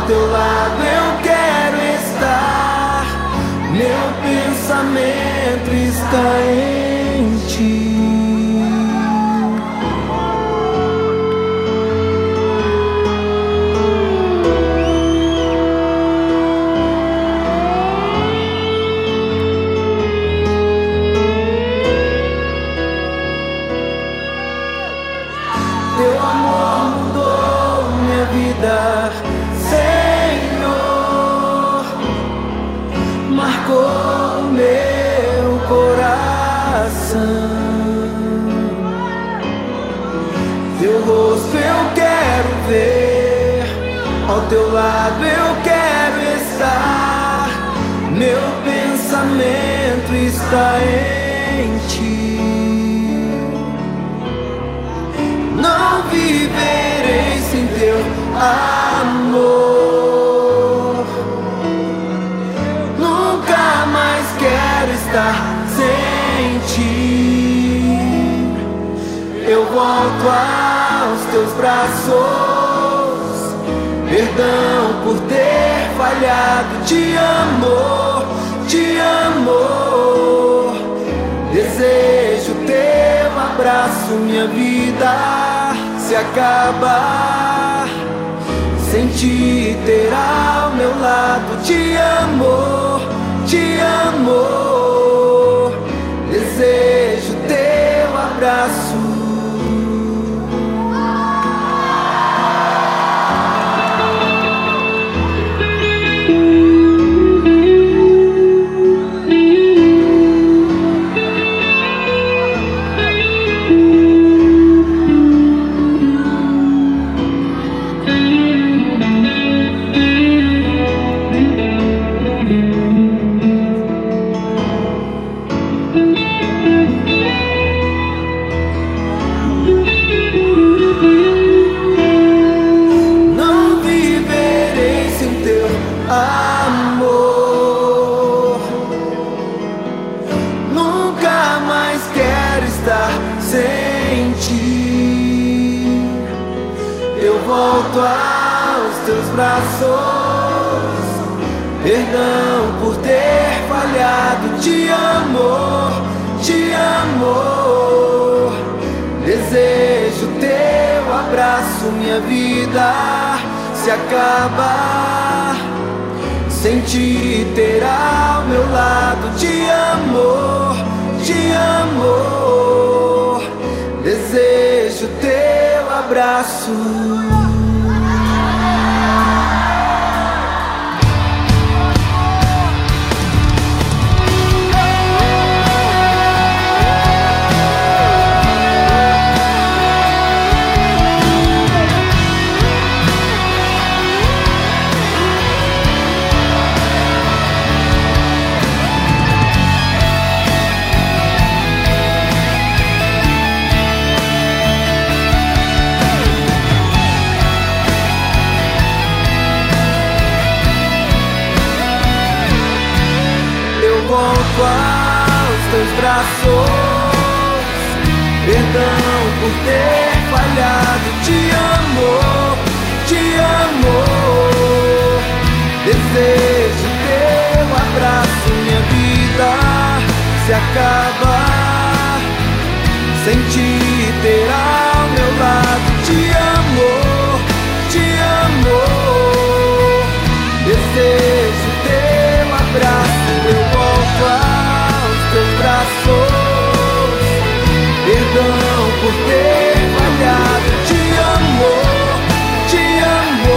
teu lado eu quero estar. Meu pensamento está em ti. Teu amor mudou minha vida, Senhor. Marcou meu coração. Teu rosto eu quero ver, ao teu lado eu quero estar. Meu pensamento está em ti. Não viverei sem teu amor. Nunca mais quero estar sem ti. Eu volto aos teus braços. Perdão por ter falhado. Te amo, te amo. Desejo teu abraço, minha vida se acaba sem te ter ao meu lado. Te amo, te amo. Desejo teu abraço. Amor, nunca mais quero estar sem ti. Eu volto aos teus braços. Perdão por ter falhado. Te amo, te amo. Desejo teu abraço, minha vida se acaba sem te ter ao meu lado. Te amo, te amo. Desejo teu abraço. Volto aos teus braços. Perdão por ter falhado. Te amo, te amo. Desejo teu abraço, minha vida se acaba sem te ter ao meu lado. Te amo, te amo. Desejo teu abraço. Eu volto aos teus braços. Perdão por ter falhado. Te amo, te amo.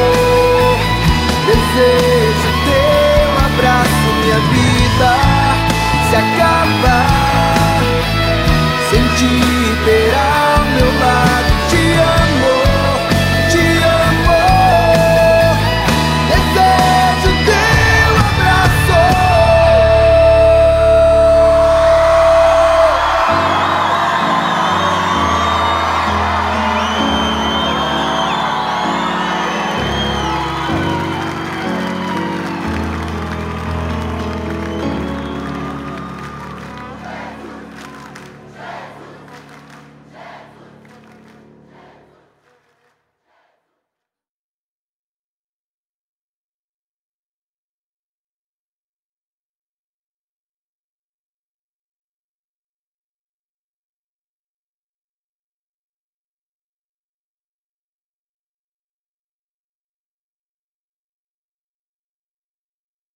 Desejo teu abraço, minha vida se acaba sem te ter.